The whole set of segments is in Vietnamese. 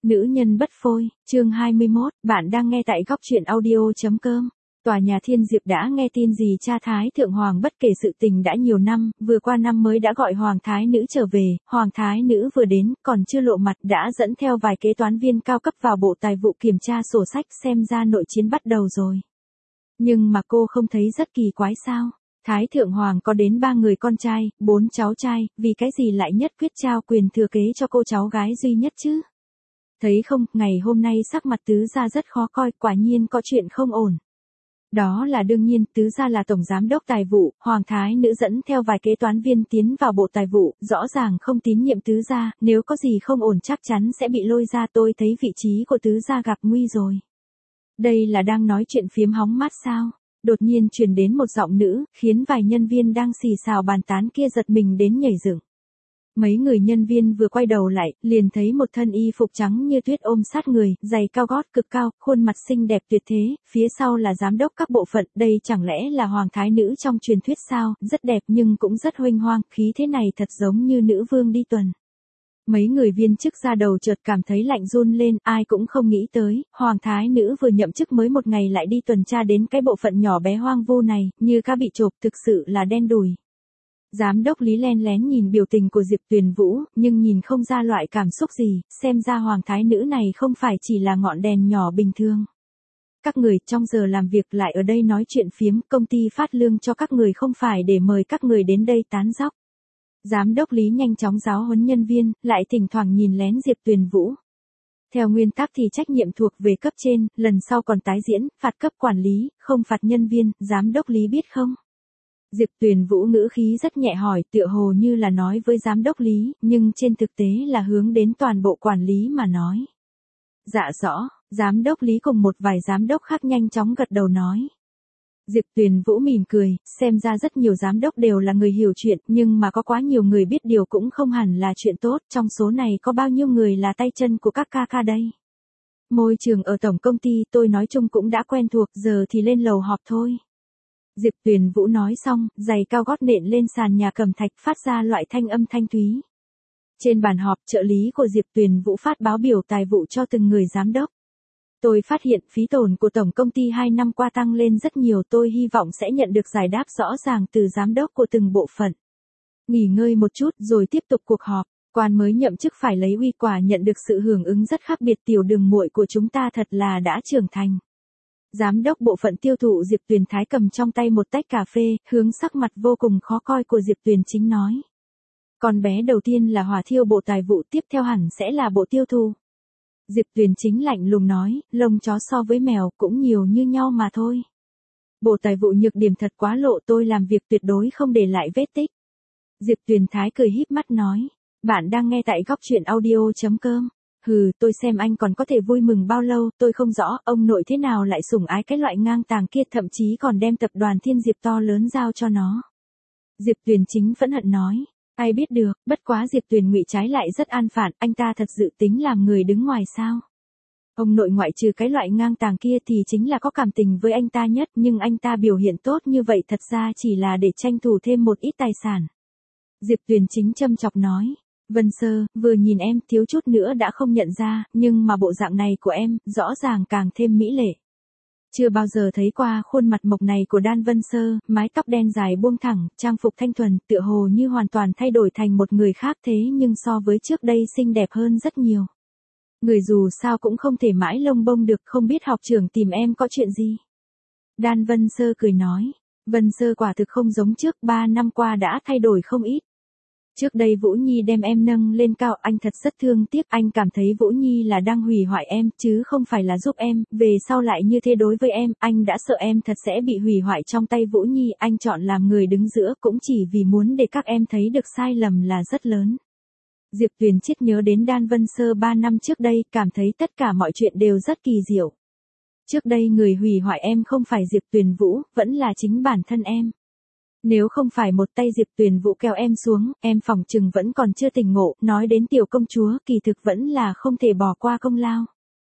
Nữ nhân bất phôi, chương 21, bạn đang nghe tại góc truyện audio.com. Tòa nhà Thiên Diệp đã nghe tin gì cha Thái Thượng Hoàng bất kể sự tình đã nhiều năm, vừa qua năm mới đã gọi Hoàng Thái Nữ trở về, Hoàng Thái Nữ vừa đến, còn chưa lộ mặt đã dẫn theo vài kế toán viên cao cấp vào bộ tài vụ kiểm tra sổ sách xem ra nội chiến bắt đầu rồi. Nhưng mà cô không thấy rất kỳ quái sao? Thái Thượng Hoàng có đến 3 người con trai, 4 cháu trai, vì cái gì lại nhất quyết trao quyền thừa kế cho cô cháu gái duy nhất chứ? Thấy không, ngày hôm nay sắc mặt tứ gia rất khó coi, quả nhiên có chuyện không ổn. Đó là đương nhiên, tứ gia là tổng giám đốc tài vụ, Hoàng Thái Nữ dẫn theo vài kế toán viên tiến vào bộ tài vụ, rõ ràng không tín nhiệm tứ gia, nếu có gì không ổn chắc chắn sẽ bị lôi ra, tôi thấy vị trí của tứ gia gặp nguy rồi. Đây là đang nói chuyện phiếm hóng mát sao? Đột nhiên truyền đến một giọng nữ, khiến vài nhân viên đang xì xào bàn tán kia giật mình đến nhảy dựng. Mấy người nhân viên vừa quay đầu lại, liền thấy một thân y phục trắng như tuyết ôm sát người, giày cao gót cực cao, khuôn mặt xinh đẹp tuyệt thế, phía sau là giám đốc các bộ phận, đây chẳng lẽ là Hoàng Thái Nữ trong truyền thuyết sao, rất đẹp nhưng cũng rất huênh hoang, khí thế này thật giống như nữ vương đi tuần. Mấy người viên chức ra đầu chợt cảm thấy lạnh run lên, ai cũng không nghĩ tới, Hoàng Thái Nữ vừa nhậm chức mới một ngày lại đi tuần tra đến cái bộ phận nhỏ bé hoang vu này, như cá bị chộp, thực sự là đen đủi. Giám đốc Lý len lén nhìn biểu tình của Diệp Tuyền Vũ, nhưng nhìn không ra loại cảm xúc gì, xem ra Hoàng Thái Nữ này không phải chỉ là ngọn đèn nhỏ bình thường. Các người trong giờ làm việc lại ở đây nói chuyện phiếm, công ty phát lương cho các người không phải để mời các người đến đây tán dóc. Giám đốc Lý nhanh chóng giáo huấn nhân viên, lại thỉnh thoảng nhìn lén Diệp Tuyền Vũ. Theo nguyên tắc thì trách nhiệm thuộc về cấp trên, lần sau còn tái diễn, phạt cấp quản lý, không phạt nhân viên, giám đốc Lý biết không? Diệp Tuyền Vũ ngữ khí rất nhẹ hỏi, tựa hồ như là nói với giám đốc Lý, nhưng trên thực tế là hướng đến toàn bộ quản lý mà nói. Dạ rõ, giám đốc Lý cùng một vài giám đốc khác nhanh chóng gật đầu nói. Diệp Tuyền Vũ mỉm cười, xem ra rất nhiều giám đốc đều là người hiểu chuyện, nhưng mà có quá nhiều người biết điều cũng không hẳn là chuyện tốt, trong số này có bao nhiêu người là tay chân của các ca đây. Môi trường ở tổng công ty tôi nói chung cũng đã quen thuộc, giờ thì lên lầu họp thôi. Diệp Tuyền Vũ nói xong, giày cao gót nện lên sàn nhà cẩm thạch phát ra loại thanh âm thanh thúy. Trên bàn họp, trợ lý của Diệp Tuyền Vũ phát báo biểu tài vụ cho từng người giám đốc. Tôi phát hiện phí tổn của tổng công ty 2 năm qua tăng lên rất nhiều, tôi hy vọng sẽ nhận được giải đáp rõ ràng từ giám đốc của từng bộ phận. Nghỉ ngơi một chút rồi tiếp tục cuộc họp, quan mới nhậm chức phải lấy uy quả nhận được sự hưởng ứng rất khác biệt, tiểu đường muội của chúng ta thật là đã trưởng thành. Giám đốc bộ phận tiêu thụ Diệp Tuyền Thái cầm trong tay một tách cà phê, hướng sắc mặt vô cùng khó coi của Diệp Tuyền Chính nói. Con bé đầu tiên là hỏa thiêu bộ tài vụ, tiếp theo hẳn sẽ là bộ tiêu thụ. Diệp Tuyền Chính lạnh lùng nói, lông chó so với mèo cũng nhiều như nhau mà thôi. Bộ tài vụ nhược điểm thật quá lộ, tôi làm việc tuyệt đối không để lại vết tích. Diệp Tuyền Thái cười híp mắt nói, bạn đang nghe tại góc truyện audio.com. Hừ, tôi xem anh còn có thể vui mừng bao lâu, tôi không rõ, ông nội thế nào lại sủng ái cái loại ngang tàng kia, thậm chí còn đem tập đoàn Thiên Diệp to lớn giao cho nó. Diệp Tuyền Chính phẫn hận nói, ai biết được, bất quá Diệp Tuyền Ngụy trái lại rất an phản, anh ta thật dự tính làm người đứng ngoài sao? Ông nội ngoại trừ cái loại ngang tàng kia thì chính là có cảm tình với anh ta nhất, nhưng anh ta biểu hiện tốt như vậy thật ra chỉ là để tranh thủ thêm một ít tài sản. Diệp Tuyền Chính châm chọc nói. Vân Sơ, vừa nhìn em thiếu chút nữa đã không nhận ra, nhưng mà bộ dạng này của em, rõ ràng càng thêm mỹ lệ. Chưa bao giờ thấy qua khuôn mặt mộc này của Đan Vân Sơ, mái tóc đen dài buông thẳng, trang phục thanh thuần, tựa hồ như hoàn toàn thay đổi thành một người khác thế nhưng so với trước đây xinh đẹp hơn rất nhiều. Người dù sao cũng không thể mãi lông bông được, không biết học trưởng tìm em có chuyện gì. Đan Vân Sơ cười nói, Vân Sơ quả thực không giống trước, 3 năm qua đã thay đổi không ít. Trước đây Vũ Nhi đem em nâng lên cao, anh thật rất thương tiếc, anh cảm thấy Vũ Nhi là đang hủy hoại em, chứ không phải là giúp em, về sau lại như thế đối với em, anh đã sợ em thật sẽ bị hủy hoại trong tay Vũ Nhi, anh chọn làm người đứng giữa cũng chỉ vì muốn để các em thấy được sai lầm là rất lớn. Diệp Tuyền Chiết nhớ đến Đan Vân Sơ 3 năm trước đây, cảm thấy tất cả mọi chuyện đều rất kỳ diệu. Trước đây người hủy hoại em không phải Diệp Tuyền Vũ, vẫn là chính bản thân em. Nếu không phải một tay Diệp Tuyền Vũ kéo em xuống, em phỏng chừng vẫn còn chưa tỉnh ngộ, nói đến tiểu công chúa, kỳ thực vẫn là không thể bỏ qua công lao.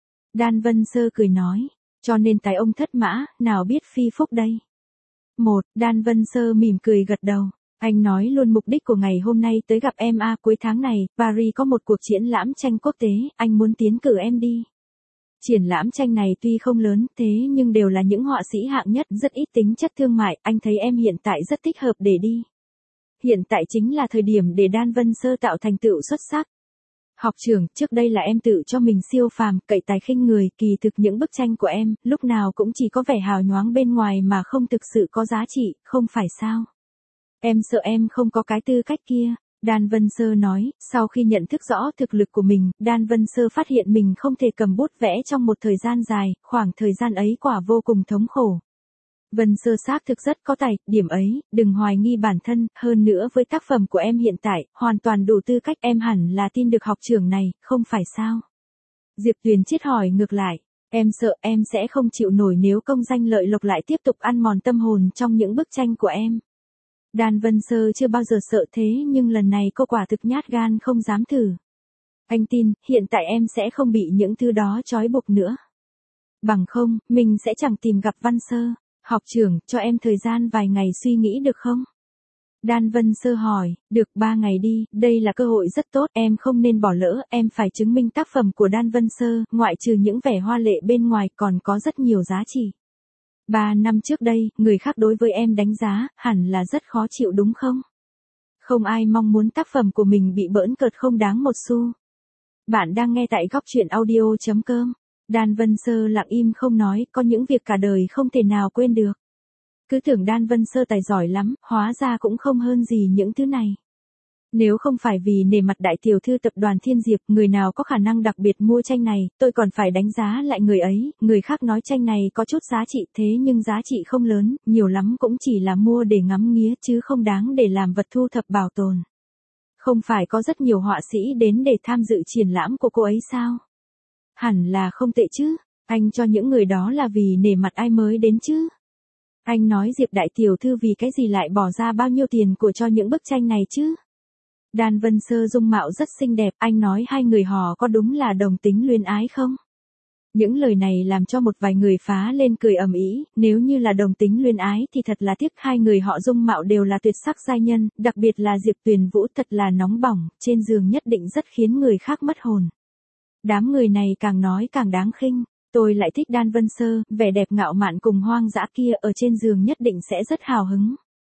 Đan Vân Sơ cười nói, cho nên tài ông thất mã, nào biết phi phúc đây. Đan Vân Sơ mỉm cười gật đầu. Anh nói luôn mục đích của ngày hôm nay tới gặp em cuối tháng này, Paris có một cuộc triển lãm tranh quốc tế, anh muốn tiến cử em đi. Triển lãm tranh này tuy không lớn thế nhưng đều là những họa sĩ hạng nhất, rất ít tính chất thương mại, anh thấy em hiện tại rất thích hợp để đi. Hiện tại chính là thời điểm để Đan Vân Sơ tạo thành tựu xuất sắc. Học trưởng, trước đây là em tự cho mình siêu phàm, cậy tài khinh người, kỳ thực những bức tranh của em, lúc nào cũng chỉ có vẻ hào nhoáng bên ngoài mà không thực sự có giá trị, không phải sao? Em sợ em không có cái tư cách kia. Đan Vân Sơ nói, sau khi nhận thức rõ thực lực của mình, Đan Vân Sơ phát hiện mình không thể cầm bút vẽ trong một thời gian dài, khoảng thời gian ấy quả vô cùng thống khổ. Vân Sơ xác thực rất có tài, điểm ấy, đừng hoài nghi bản thân, hơn nữa với tác phẩm của em hiện tại, hoàn toàn đủ tư cách, em hẳn là tin được học trưởng này, không phải sao? Diệp Tuyền Chiết hỏi ngược lại, em sợ em sẽ không chịu nổi nếu công danh lợi lộc lại tiếp tục ăn mòn tâm hồn trong những bức tranh của em. Đan Vân Sơ chưa bao giờ sợ thế nhưng lần này cô quả thực nhát gan không dám thử. Anh tin, hiện tại em sẽ không bị những thứ đó trói buộc nữa. Bằng không, mình sẽ chẳng tìm gặp Văn Sơ. Học trưởng, cho em thời gian vài ngày suy nghĩ được không? Đan Vân Sơ hỏi, được 3 ngày đi, đây là cơ hội rất tốt, em không nên bỏ lỡ, em phải chứng minh tác phẩm của Đan Vân Sơ, ngoại trừ những vẻ hoa lệ bên ngoài còn có rất nhiều giá trị. 3 năm trước đây, người khác đối với em đánh giá, hẳn là rất khó chịu đúng không? Không ai mong muốn tác phẩm của mình bị bỡn cợt không đáng một xu. Bạn đang nghe tại góc truyện audio.com. Đan Vân Sơ lặng im không nói, có những việc cả đời không thể nào quên được. Cứ tưởng Đan Vân Sơ tài giỏi lắm, hóa ra cũng không hơn gì những thứ này. Nếu không phải vì nể mặt đại tiểu thư tập đoàn Thiên Diệp, người nào có khả năng đặc biệt mua tranh này, tôi còn phải đánh giá lại người ấy, người khác nói tranh này có chút giá trị thế nhưng giá trị không lớn, nhiều lắm cũng chỉ là mua để ngắm nghía chứ không đáng để làm vật thu thập bảo tồn. Không phải có rất nhiều họa sĩ đến để tham dự triển lãm của cô ấy sao? Hẳn là không tệ chứ, anh cho những người đó là vì nể mặt ai mới đến chứ? Anh nói Diệp đại tiểu thư vì cái gì lại bỏ ra bao nhiêu tiền của cho những bức tranh này chứ? Đan Vân Sơ dung mạo rất xinh đẹp, anh nói hai người họ có đúng là đồng tính luyến ái không? Những lời này làm cho một vài người phá lên cười ầm ĩ, nếu như là đồng tính luyến ái thì thật là tiếc, hai người họ dung mạo đều là tuyệt sắc giai nhân, đặc biệt là Diệp Tuyền Vũ thật là nóng bỏng, trên giường nhất định rất khiến người khác mất hồn. Đám người này càng nói càng đáng khinh, tôi lại thích Đan Vân Sơ, vẻ đẹp ngạo mạn cùng hoang dã kia ở trên giường nhất định sẽ rất hào hứng.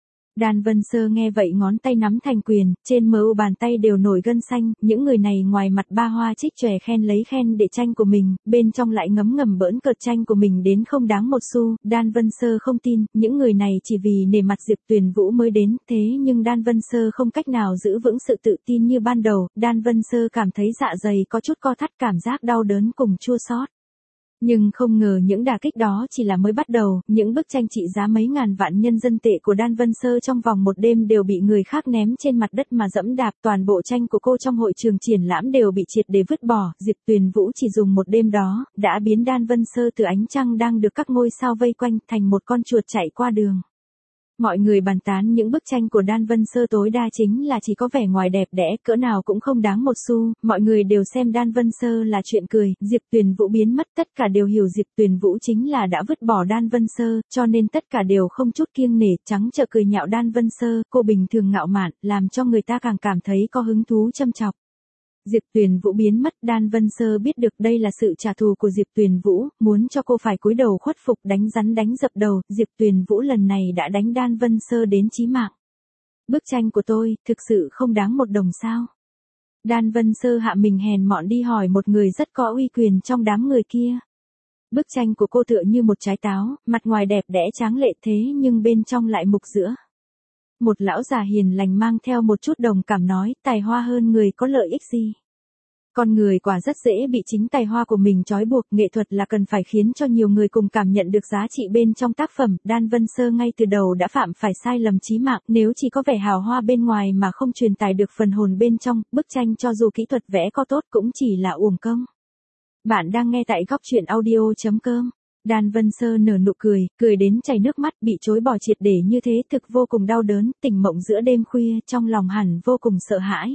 Đan Vân Sơ nghe vậy ngón tay nắm thành quyền, trên mờ u bàn tay đều nổi gân xanh, những người này ngoài mặt ba hoa trích chòe khen lấy khen để tranh của mình, bên trong lại ngấm ngầm bỡn cợt tranh của mình đến không đáng một xu, Đan Vân Sơ không tin, những người này chỉ vì nể mặt Diệp Tuyền Vũ mới đến, thế nhưng Đan Vân Sơ không cách nào giữ vững sự tự tin như ban đầu, Đan Vân Sơ cảm thấy dạ dày có chút co thắt, cảm giác đau đớn cùng chua xót. Nhưng không ngờ những đả kích đó chỉ là mới bắt đầu, những bức tranh trị giá mấy ngàn vạn nhân dân tệ của Đan Vân Sơ trong vòng một đêm đều bị người khác ném trên mặt đất mà dẫm đạp, toàn bộ tranh của cô trong hội trường triển lãm đều bị triệt để vứt bỏ, Diệp Tuyền Vũ chỉ dùng một đêm đó, đã biến Đan Vân Sơ từ ánh trăng đang được các ngôi sao vây quanh thành một con chuột chạy qua đường. Mọi người bàn tán những bức tranh của Đan Vân Sơ tối đa chính là chỉ có vẻ ngoài đẹp đẽ, cỡ nào cũng không đáng một xu, mọi người đều xem Đan Vân Sơ là chuyện cười, Diệp Tuyền Vũ biến mất tất cả đều hiểu Diệp Tuyền Vũ chính là đã vứt bỏ Đan Vân Sơ, cho nên tất cả đều không chút kiêng nể, trắng trợn cười nhạo Đan Vân Sơ, cô bình thường ngạo mạn, làm cho người ta càng cảm thấy có hứng thú châm chọc. Diệp Tuyền Vũ biến mất, Đan Vân Sơ biết được đây là sự trả thù của Diệp Tuyền Vũ, muốn cho cô phải cúi đầu khuất phục, đánh rắn đánh dập đầu, Diệp Tuyền Vũ lần này đã đánh Đan Vân Sơ đến chí mạng. Bức tranh của tôi, thực sự không đáng một đồng sao? Đan Vân Sơ hạ mình hèn mọn đi hỏi một người rất có uy quyền trong đám người kia. Bức tranh của cô tựa như một trái táo, mặt ngoài đẹp đẽ tráng lệ thế nhưng bên trong lại mục giữa. Một lão già hiền lành mang theo một chút đồng cảm nói, tài hoa hơn người có lợi ích gì? Con người quả rất dễ bị chính tài hoa của mình trói buộc, nghệ thuật là cần phải khiến cho nhiều người cùng cảm nhận được giá trị bên trong tác phẩm, Đan Vân Sơ ngay từ đầu đã phạm phải sai lầm chí mạng, nếu chỉ có vẻ hào hoa bên ngoài mà không truyền tải được phần hồn bên trong, bức tranh cho dù kỹ thuật vẽ có tốt cũng chỉ là uổng công. Bạn đang nghe tại góc truyện audio.com. Đan Vân Sơ nở nụ cười, cười đến chảy nước mắt, bị chối bỏ triệt để như thế thực vô cùng đau đớn, tỉnh mộng giữa đêm khuya, trong lòng hẳn vô cùng sợ hãi.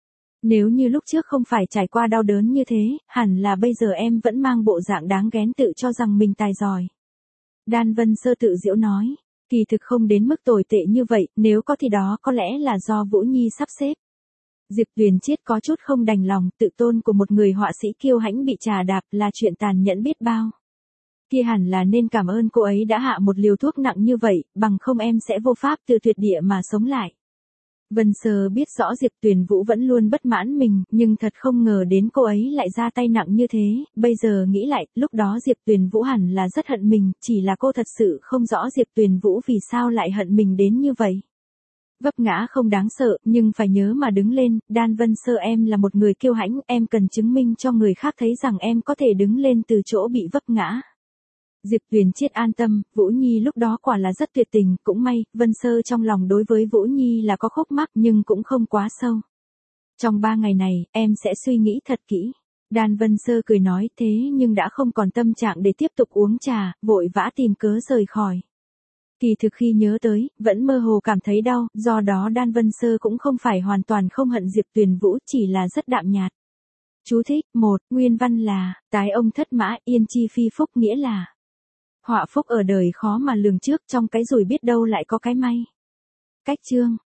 Nếu như lúc trước không phải trải qua đau đớn như thế, hẳn là bây giờ em vẫn mang bộ dạng đáng ghén tự cho rằng mình tài giỏi. Đan Vân Sơ tự giễu nói, Kỳ thực không đến mức tồi tệ như vậy, nếu có thì đó có lẽ là do Vũ Nhi sắp xếp. Diệp Tuyền Chiết có chút không đành lòng, tự tôn của một người họa sĩ kiêu hãnh bị trà đạp là chuyện tàn nhẫn biết bao. Kia hẳn là nên cảm ơn cô ấy đã hạ một liều thuốc nặng như vậy, bằng không em sẽ vô pháp từ tuyệt địa mà sống lại. Vân Sơ biết rõ Diệp Tuyền Vũ vẫn luôn bất mãn mình, nhưng thật không ngờ đến cô ấy lại ra tay nặng như thế, bây giờ nghĩ lại, lúc đó Diệp Tuyền Vũ hẳn là rất hận mình, chỉ là cô thật sự không rõ Diệp Tuyền Vũ vì sao lại hận mình đến như vậy. Vấp ngã không đáng sợ, nhưng phải nhớ mà đứng lên, Đan Vân Sơ em là một người kiêu hãnh, em cần chứng minh cho người khác thấy rằng em có thể đứng lên từ chỗ bị vấp ngã. Diệp Tuyền Chiết an tâm, Vũ Nhi lúc đó quả là rất tuyệt tình, cũng may, Vân Sơ trong lòng đối với Vũ Nhi là có khúc mắc nhưng cũng không quá sâu. Trong 3 ngày này, em sẽ suy nghĩ thật kỹ. Đan Vân Sơ cười nói thế nhưng đã không còn tâm trạng để tiếp tục uống trà, vội vã tìm cớ rời khỏi. Kỳ thực khi nhớ tới, vẫn mơ hồ cảm thấy đau, do đó Đan Vân Sơ cũng không phải hoàn toàn không hận Diệp Tuyền Vũ, chỉ là rất đạm nhạt. Chú thích, 1, nguyên văn là, tái ông thất mã, yên chi phi phúc nghĩa là. Họa phúc ở đời khó mà lường trước, trong cái rủi biết đâu lại có cái may. Cách chương